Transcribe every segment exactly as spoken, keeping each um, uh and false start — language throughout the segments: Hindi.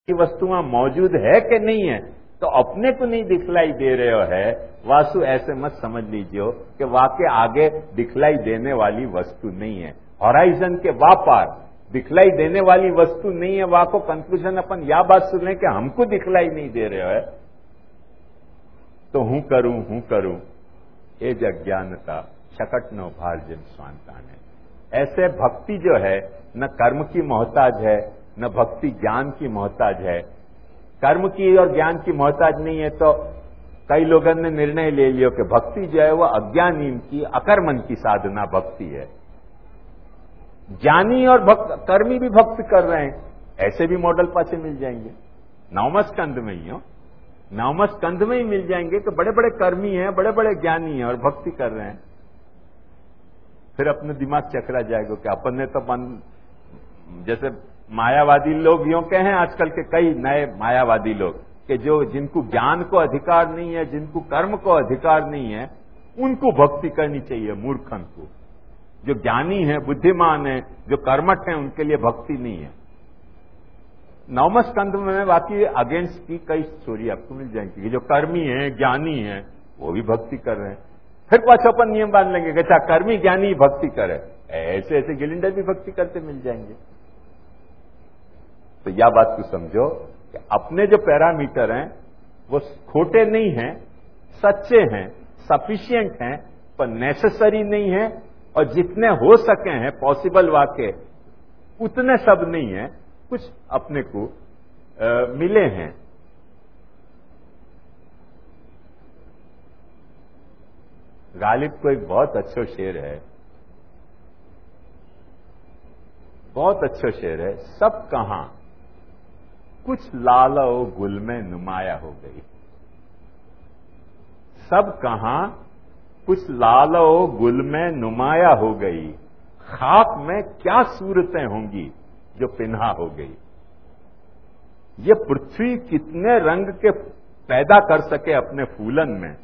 की वस्तुआं मौजूद है कि नहीं है, तो अपने को नहीं दिखलाई दे रहे हो है वासु, ऐसे मत समझ लीजिए कि वाकई आगे दिखलाई देने वाली वस्तु नहीं है, हॉराइजन के वापार दिखलाई देने वाली वस्तु नहीं है। वहां को कंक्लूजन अपन या बात सुन लें कि हमको दिखलाई नहीं दे रहे हो है तो हूं करूं हूं करूं, ये अज्ञानता शकट न भार्जन स्वांतान है। ऐसे भक्ति जो है न कर्म की मोहताज है, न भक्ति ज्ञान की मोहताज है। कर्म की और ज्ञान की मोहताज नहीं है तो कई लोगों ने निर्णय ले लिया कि भक्ति जो है वह अज्ञानी की अकर्मण की साधना भक्ति है। ज्ञानी और भक्त कर्मी भी भक्ति कर रहे हैं, ऐसे भी मॉडल पासे मिल जाएंगे। नवम स्कंध में ही हो, नवम स्कंध में ही मिल जाएंगे कि बड़े बड़े कर्मी हैं, बड़े बड़े ज्ञानी हैं और भक्ति कर रहे हैं। फिर अपने दिमाग चकरा जाएगा कि अपन ने तो मन, जैसे मायावादी लोग यूं कहे हैं आजकल के कई नए मायावादी लोग कि जो जिनको ज्ञान को अधिकार नहीं है, जिनको कर्म को अधिकार नहीं है, उनको भक्ति करनी चाहिए। मूर्खन को, जो ज्ञानी है, बुद्धिमान है, जो कर्मठ है, उनके लिए भक्ति नहीं है। नवम स्कंध में बाकी अगेंस्ट की कई स्टोरी आपको मिल जाएंगी कि जो कर्मी है, ज्ञानी है, वो भी भक्ति कर रहे हैं। फिर पाछो अपन नियम बांध लेंगे कि अच्छा कर्मी ज्ञानी भक्ति करे, ऐसे ऐसे गिलिंडर भी भक्ति करते मिल जाएंगे। तो यह बात को समझो कि अपने जो पैरामीटर हैं वो खोटे नहीं हैं, सच्चे हैं, सफिशिएंट हैं, पर नेसेसरी नहीं है, और जितने हो सके हैं पॉसिबल वाकई उतने सब नहीं है, कुछ अपने को आ, मिले हैं। गालिब को एक बहुत अच्छा शेर है, बहुत अच्छा शेर है। सब कहां कुछ लालो गुल में नुमाया हो गई, सब कहां कुछ लालो गुल में नुमाया हो गई, खाक में क्या सूरतें होंगी जो पिन्हा हो गई। ये पृथ्वी कितने रंग के पैदा कर सके अपने फूलन में,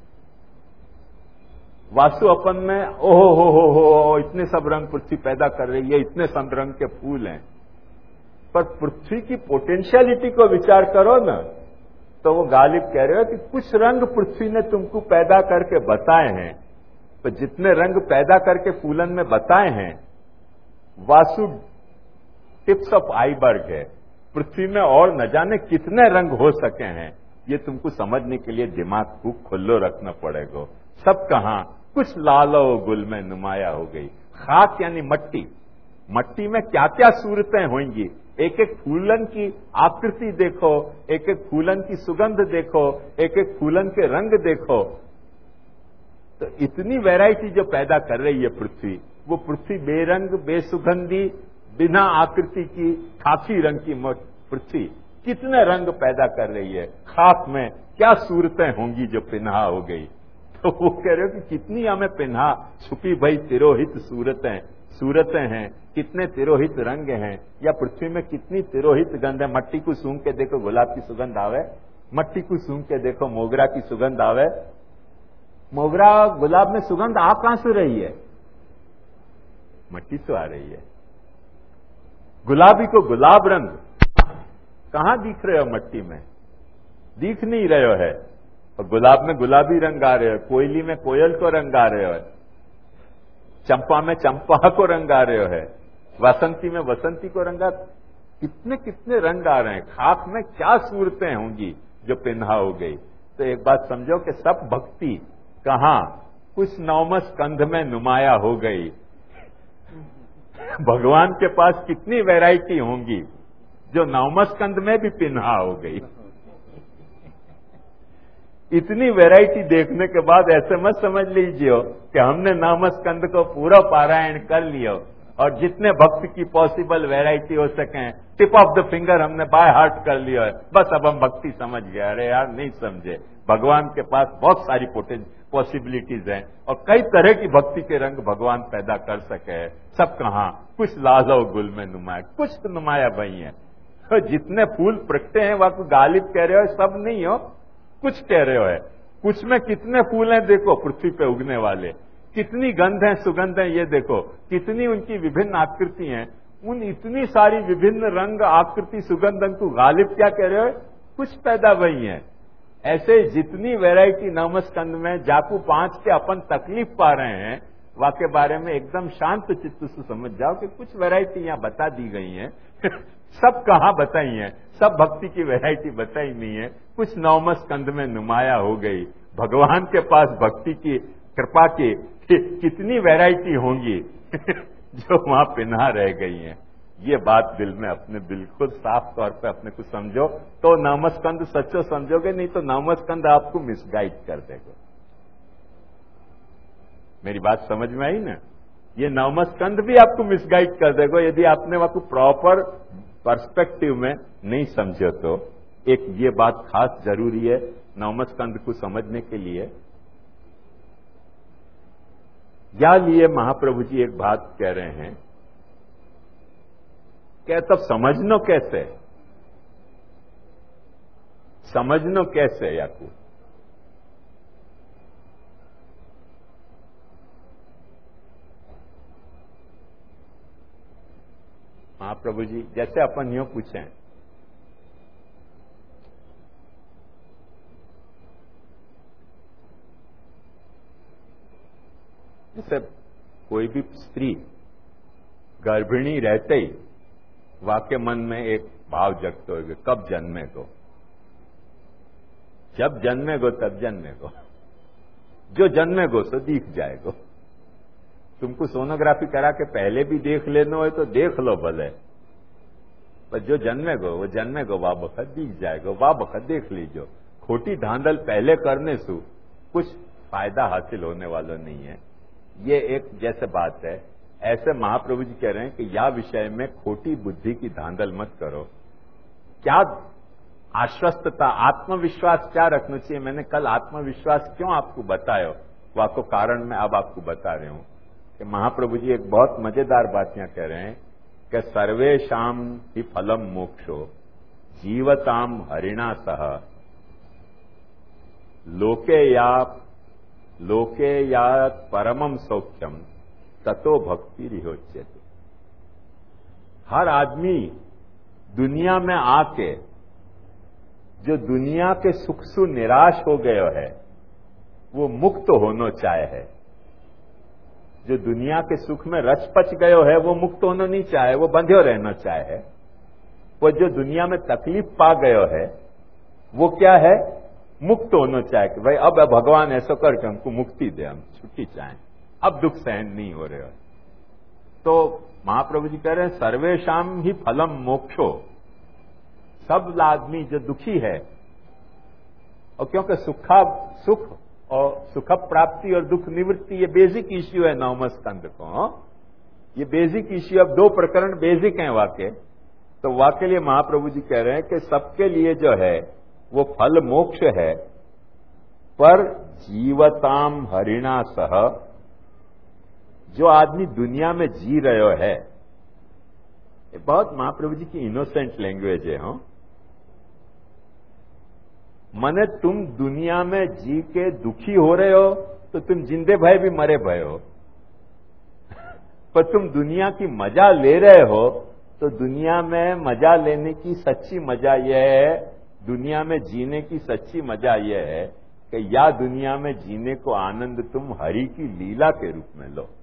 वासु अपन में ओहो हो हो हो इतने सब रंग पृथ्वी पैदा कर रही है, इतने सब रंग के फूल हैं, पर पृथ्वी की पोटेंशियलिटी को विचार करो ना, तो वो गालिब कह रहे हो कि कुछ रंग पृथ्वी ने तुमको पैदा करके बताए हैं, तो जितने रंग पैदा करके फूलन में बताए हैं, वासु टिप्स ऑफ आइबर्ग है। पृथ्वी में और न जाने कितने रंग हो सके हैं, ये तुमको समझने के लिए दिमाग को खुल्लो रखना पड़ेगा। सब कहां कुछ लालो गुल में नुमाया हो गई। खाक यानी मट्टी, मट्टी में क्या क्या सूरतें होंगी। एक एक फूलन की आकृति देखो, एक एक फूलन की सुगंध देखो, एक एक फूलन के रंग देखो, तो इतनी वैरायटी जो पैदा कर रही है पृथ्वी, वो पृथ्वी बेरंग बेसुगंधी बिना आकृति की खाकी रंग की पृथ्वी कितने रंग पैदा कर रही है। खाक में क्या सूरतें होंगी जो पिन्हा हो गई। तो वो कह रहे हो कि कितनी हमें पिन्हा छुपी भई तिरोहित सूरतें सूरतें हैं, कितने तिरोहित रंग हैं, या पृथ्वी में कितनी तिरोहित गंध है। मट्टी को सूंघ के देखो गुलाब की सुगंध आवे, मट्टी को सूंघ के देखो मोगरा की सुगंध आवे। मोगरा गुलाब में सुगंध आ कहां से रही है, मट्टी से आ रही है। गुलाबी को गुलाब रंग कहां दिख रहे हो, मट्टी में दिख नहीं रहे हो है, और गुलाब में गुलाबी रंग आ रहे हो, कोयली में कोयल को रंग आ रहे हो, चंपा में चंपा को रंग आ रहे हो है, वासंती में वसंती को रंग आ, कितने कितने रंग आ रहे हैं। खाक में क्या सूरतें होंगी जो पिन्हा हो गई। तो एक बात समझो कि सब भक्ति कहां कुछ नवम स्कंध में नुमाया हो गई। भगवान के पास कितनी वैरायटी होंगी जो नवम स्कंध में भी पिन्हा हो गई। इतनी वैरायटी देखने के बाद ऐसे मत समझ लीजिए कि हमने नवम स्कंध को पूरा पारायण कर लिया और जितने भक्ति की पॉसिबल वैरायटी हो सके टिप ऑफ द फिंगर हमने बाय हार्ट कर लिया है, बस अब हम भक्ति समझ गए। अरे यार नहीं समझे, भगवान के पास बहुत सारी पॉसिबिलिटीज हैं और कई तरह की भक्ति के रंग भगवान पैदा कर सके। सब कहां कुछ लाजो गुल में नुमाया, कुछ तो नुमाया भई है। तो जितने फूल प्रगटे हैं वह को गालिब कह रहे हो, सब नहीं हो, कुछ कह रहे हो है। कुछ में कितने फूल हैं देखो पृथ्वी पे उगने वाले, कितनी गंध है सुगंध है ये देखो, कितनी उनकी विभिन्न आकृति हैं, उन इतनी सारी विभिन्न रंग आकृति सुगंधन को गालिब क्या कह रहे हो, कुछ पैदा वही है। ऐसे जितनी वैरायटी नवमस्कंद में जाकू पांच के अपन तकलीफ पा रहे हैं, वाके बारे में एकदम शांत चित्त से समझ जाओ कि कुछ वैरायटी यहां बता दी गई हैं। सब कहां बताई हैं, सब भक्ति की वैरायटी बताई नहीं है, कुछ नवमस्कंद में नुमाया हो गई। भगवान के पास भक्ति की कृपा की कि कितनी वैरायटी होंगी जो वहां पिन्हा रह गई हैं। ये बात दिल में अपने बिल्कुल साफ तौर पे अपने को समझो तो नवमस्कंद सच्चो समझोगे, नहीं तो नवमस्कंद आपको मिसगाइड कर देगा। मेरी बात समझ में आई ना? ये नवमस्कंद भी आपको मिसगाइड कर देगा यदि आपने वहां को प्रॉपर पर्सपेक्टिव में नहीं समझो तो। एक ये बात खास जरूरी है नवमस्कंद को समझने के लिए। या लिए महाप्रभु जी एक बात कह रहे हैं क्या, तब समझनो कैसे, समझनो कैसे याकू? महाप्रभु जी जैसे अपन यूं पूछें, जैसे कोई भी स्त्री गर्भिणी रहते ही वाके मन में एक भाव जगते होगा, कब जन्मे को, जब जन्मे गो तब जन्मे गो, जो जन्मे गो सो दिख जाएगो। तुमको सोनोग्राफी करा के पहले भी देख लेना हो तो देख लो भले, पर जो जन्मे गो वो जन्मे गो, वाह बखत दिख जाएगा, वाह बखत देख लीजो। खोटी धांधल पहले करने से कुछ फायदा हासिल होने वाला नहीं है। ये एक जैसे बात है, ऐसे महाप्रभु जी कह रहे हैं कि या विषय में खोटी बुद्धि की धांधल मत करो। क्या आश्वस्तता, आत्मविश्वास क्या रखना चाहिए? मैंने कल आत्मविश्वास क्यों आपको बताया, वह को कारण मैं अब आपको बता रहा हूं कि महाप्रभु जी एक बहुत मजेदार बात यहां कह रहे हैं कि सर्वेशाम ही फलम मोक्षो जीवताम हरिणा सह लोके या लोके या परमम सौख्यम ततो भक्ति रिहोच्यते। हर आदमी दुनिया में आके जो दुनिया के सुख से निराश हो गया है वो मुक्त होना चाहे है। जो दुनिया के सुख में रच पच गयो है वो मुक्त होना नहीं चाहे, वो बंध्यो रहना चाहे। वो जो दुनिया में तकलीफ पा गयो है वो क्या है, मुक्त होना चाहे कि भाई अब भगवान ऐसा करके हमको मुक्ति दे, हम छुट्टी चाहें, अब दुख सहन नहीं हो रहे हो। तो महाप्रभु जी कह रहे हैं सर्वेशाम ही फलम मोक्षो, सब आदमी जो दुखी है, और क्योंकि सुखा सुख और सुख प्राप्ति और दुख निवृत्ति ये बेसिक इश्यू है नवमस्कंद को। ये बेसिक इश्यू, अब दो प्रकरण बेसिक हैं वाके, तो वाके लिए महाप्रभु जी कह रहे हैं कि सबके लिए जो है वो फल मोक्ष है, पर जीवताम हरिणा सह, जो आदमी दुनिया में जी रहे है, ये बहुत महाप्रभु जी की इनोसेंट लैंग्वेज है। हो मने तुम दुनिया में जी के दुखी हो रहे हो तो तुम जिंदे भय भी मरे भय हो, पर तुम दुनिया की मजा ले रहे हो तो दुनिया में मजा लेने की सच्ची मजा यह है, दुनिया में जीने की सच्ची मजा यह है कि या दुनिया में जीने को आनंद तुम हरि की लीला के रूप में लो।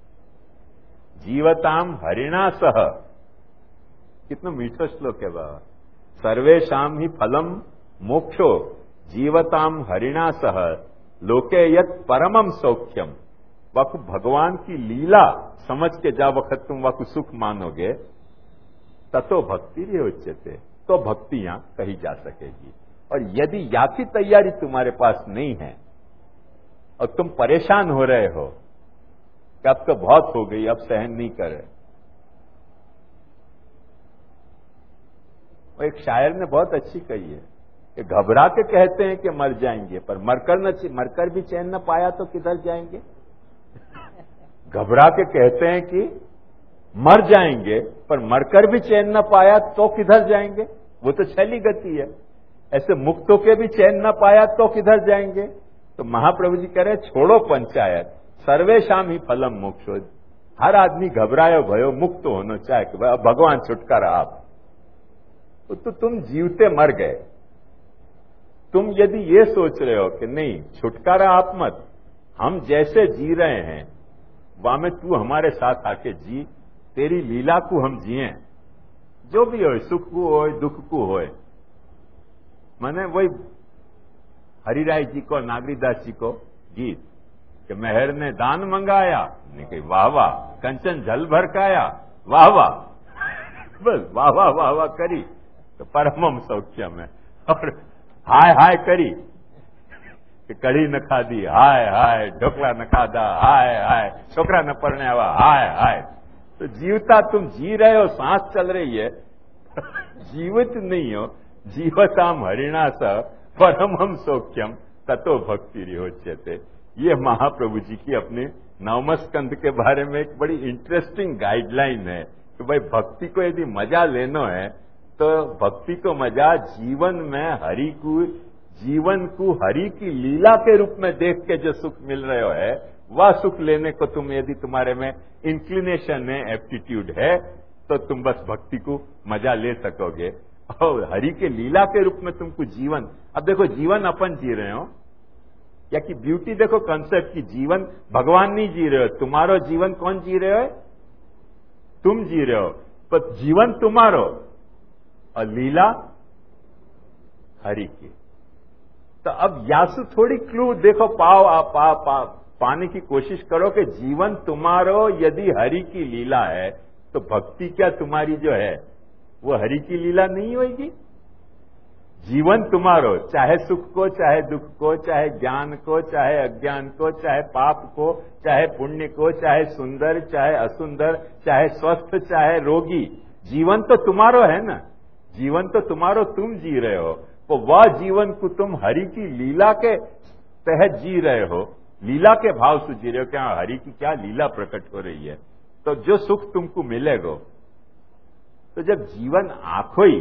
जीवताम हरिणा सह, कितना मीठा श्लोक है बाबा। सर्वेशाम ही फलम मोक्षो जीवताम हरिणा सह लोके यत परमम सौख्यम। वाकु भगवान की लीला समझ के जा वक्त तुम वाकु सुख मानोगे, ततो भक्ति रिहोच्यते, तो भक्ति यहां कही जा सकेगी। और यदि या की तैयारी तुम्हारे पास नहीं है और तुम परेशान हो रहे हो कि अब तो बहुत हो गई, अब सहन नहीं करे। और एक शायर ने बहुत अच्छी कही है कि घबरा के कहते हैं कि मर जाएंगे, पर मरकर न मरकर भी चैन न पाया तो किधर जाएंगे। घबरा के कहते हैं कि मर जाएंगे, पर मरकर भी चैन न पाया तो किधर जाएंगे, वो तो छैली गति है। ऐसे मुक्त होके भी चैन न पाया तो किधर जाएंगे। तो महाप्रभु जी कह रहे छोड़ो पंचायत, सर्वेशाम ही फलम मोक्षो, हर आदमी घबरायो भयो मुक्त होना चाहे कि भाई भगवान छुटकारा आप, तो, तो तुम जीवते मर गए। तुम यदि ये सोच रहे हो कि नहीं छुटकारा आप मत, हम जैसे जी रहे हैं वहां में तू हमारे साथ आके जी, तेरी लीला को हम जिए, जो भी हो, सुख को हो दुख को हो। मैंने वही हरिराय जी को, नागरीदास जी को गीत कि मेहर ने दान मंगाया, नहीं वाह वाह, कंचन जल भरकाया, वाह वाह, बस वाह वाह वाह वाह करी तो परमम सौख्य में, और हाय हाय करी कि कढ़ी न खाधी, हाय हाय, ढोकला न खाधा, हाय हाय, छोकरा न परने आवा, हाय हाय। तो जीवता तुम जी रहे हो, सांस चल रही है, जीवित नहीं हो। जीवताम हरिणा स परमम सौख्यम ततो भक्ति रिहोच्यते। ये महाप्रभु जी की अपने नवम स्कंद के बारे में एक बड़ी इंटरेस्टिंग गाइडलाइन है कि भाई भक्ति को यदि मजा लेना है तो भक्ति को मजा जीवन में हरि को, जीवन को हरि की लीला के रूप में देख के जो सुख मिल रहे है, वह सुख लेने को तुम, यदि तुम्हारे में इंक्लिनेशन है, एप्टीट्यूड है, तो तुम बस भक्ति को मजा ले सकोगे। और हरि के लीला के रूप में तुमको जीवन, अब देखो जीवन अपन जी रहे हो, या कि ब्यूटी देखो कंसेप्ट की, जीवन भगवान नहीं जी रहे हो, तुम्हारो जीवन कौन जी रहे हो? तुम जी रहे हो, पर जीवन तुम्हारो और लीला हरि की। तो अब यासु थोड़ी क्लू देखो पाओ, आप पा, पा, पाने की कोशिश करो कि जीवन तुम्हारो यदि हरि की लीला है तो भक्ति क्या तुम्हारी जो है वो हरि की लीला नहीं होगी? जीवन तुम्हारो, चाहे सुख को, चाहे दुख को, चाहे ज्ञान को, चाहे अज्ञान को, चाहे पाप को, चाहे पुण्य को, चाहे सुंदर, चाहे असुंदर, चाहे स्वस्थ, चाहे रोगी, जीवन तो तुम्हारो है ना। जीवन तो तुम्हारो, तुम जी रहे हो, तो वह जीवन को तुम हरि की लीला के तहत जी रहे हो, लीला के भाव से जी रहे हो। क्या हरि की क्या लीला प्रकट हो रही है, तो जो सुख तुमको मिलेगा, तो जब जीवन आंखों ही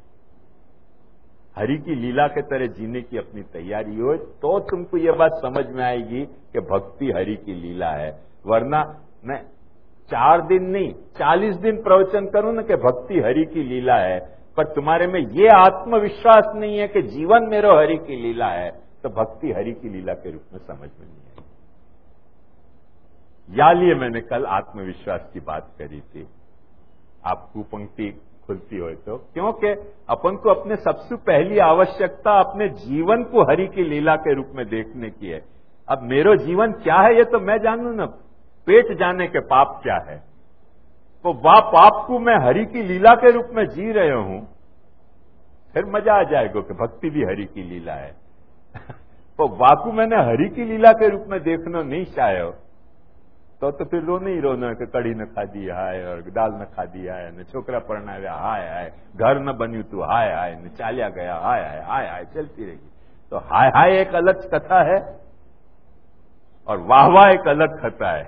हरि की लीला के तरह जीने की अपनी तैयारी हो, तो तुमको यह बात समझ में आएगी कि भक्ति हरि की लीला है। वरना मैं चार दिन नहीं चालीस दिन प्रवचन करूं ना कि भक्ति हरि की लीला है, पर तुम्हारे में ये आत्मविश्वास नहीं है कि जीवन मेरो हरि की लीला है, तो भक्ति हरि की लीला के रूप में समझ में नहीं आई। या लिए मैंने कल आत्मविश्वास की बात करी थी, आपको पंक्ति खुलती हो तो, क्योंकि अपन को अपने सबसे पहली आवश्यकता अपने जीवन को हरि की लीला के रूप में देखने की है। अब मेरो जीवन क्या है ये तो मैं जानू ना, पेट जाने के पाप क्या है, तो वह पाप को मैं हरि की लीला के रूप में जी रहे हूं, फिर मजा आ जाएगा कि भक्ति भी हरि की लीला है। तो वाकू मैंने हरि की लीला के रूप में देखना नहीं चाहे तो तो फिर रोने ही रोना कि कढ़ी न खा दी हाय, और दाल न खा दी हाय, न छोकरा परणाव्या हाय हाय, घर न बन्यू तू हाय हाय, न चालिया गया हाय हाय हाय हाय, चलती रहेगी। तो हाय हाय एक अलग कथा है और वाह वाह एक अलग कथा है।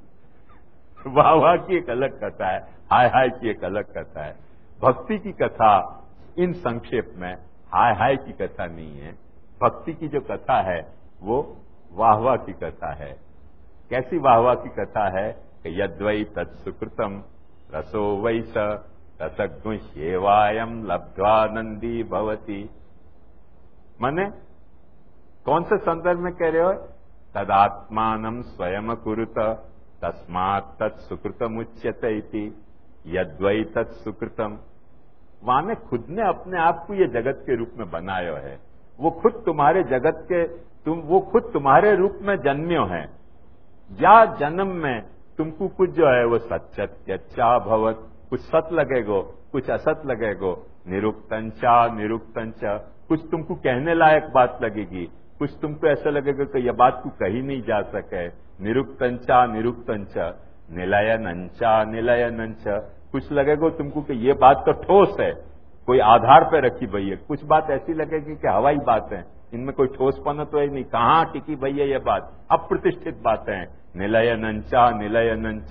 वाह वाह की एक अलग कथा है, हाय हाय की एक अलग कथा है। भक्ति की कथा इन संक्षेप में हाय हाय की कथा नहीं है। भक्ति की जो कथा है वो वाह वाह की कथा है। कैसी वाह वाह की कथा है कि यद्वै तत्सुकृतम रसो वै स रसगुह्येवायम लब्ध्वानंदी भवति। माने कौन से संदर्भ में कह रहे हो? तदात्मानं स्वयं कुरुत तस्मात् तत्सुकृतम उच्यते इति यद्वै तत्सुकृतम। माने खुद ने अपने आप को ये जगत के रूप में बनायो है, वो खुद तुम्हारे जगत के, तुम वो खुद तुम्हारे रूप में जन्म्यो है। या जन्म में तुमको कुछ जो है वो सत्यत्यच्चा भवत, कुछ सत लगेगो, कुछ असत लगेगो, निरुक्तंचा निरुक्तंचा, कुछ तुमको कहने लायक बात लगेगी, कुछ तुमको ऐसा लगेगा कि यह बात को कही नहीं जा सके। निरुक्तंचा निरुक्तंचा, निलयनंचा निलयनंचा, कुछ लगेगा तुमको कि ये बात तो ठोस है, कोई आधार पे रखी भैया। कुछ बात ऐसी लगेगी कि हवाई बात है, इनमें कोई ठोसपना तो है नहीं, कहां टिकी भैया ये बात, अप्रतिष्ठित बातें हैं। निलयनंचा निलयनंचा,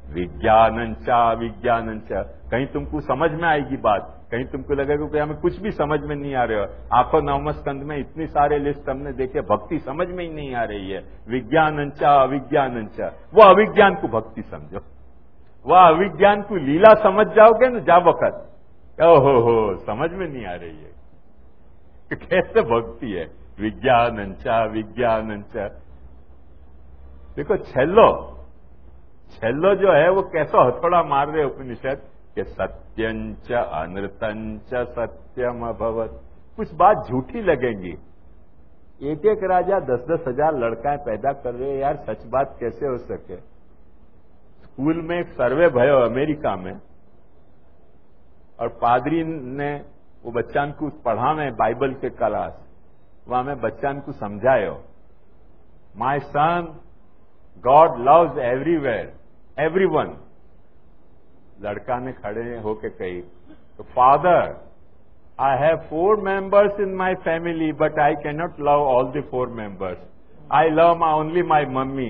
विज्ञानंचा विज्ञानंचा। कहीं तुमको समझ में आएगी बात, कहीं तुमको लगेगा कि हमें कुछ भी समझ में नहीं आ रहा है। आंखों नवम स्कंद में इतनी सारे लिस्ट हमने देखे, भक्ति समझ में ही नहीं आ रही है। विज्ञानंचा अविज्ञानंचा, वो अविज्ञान को भक्ति समझो, वह अविज्ञान को लीला समझ जाओगे ना जा वक्त, ओहो हो समझ में नहीं आ रही है कि कैसे भक्ति है। विज्ञानंचा विज्ञानंचा। देखो छेल्लो छेल्लो जो है वो कैसा हथौड़ा मार रहे उपनिषद कि सत्यंच अनृतंच सत्यम अभवत। कुछ बात झूठी लगेंगी। एक एक राजा दस दस हजार लड़काएं पैदा कर रहे हैं, यार सच बात कैसे हो सके। स्कूल में एक सर्वे भयो अमेरिका में, और पादरी ने वो बच्चान को पढ़ा में बाइबल के क्लास, वहां में बच्चान को समझायो, my son God loves everywhere everyone. लड़का ने खड़े होके कही, तो father I have four members in my family but I can not love all the four members, I love my only my mummy.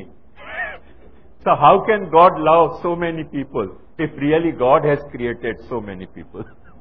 So how can God love so many people if really God has created so many people.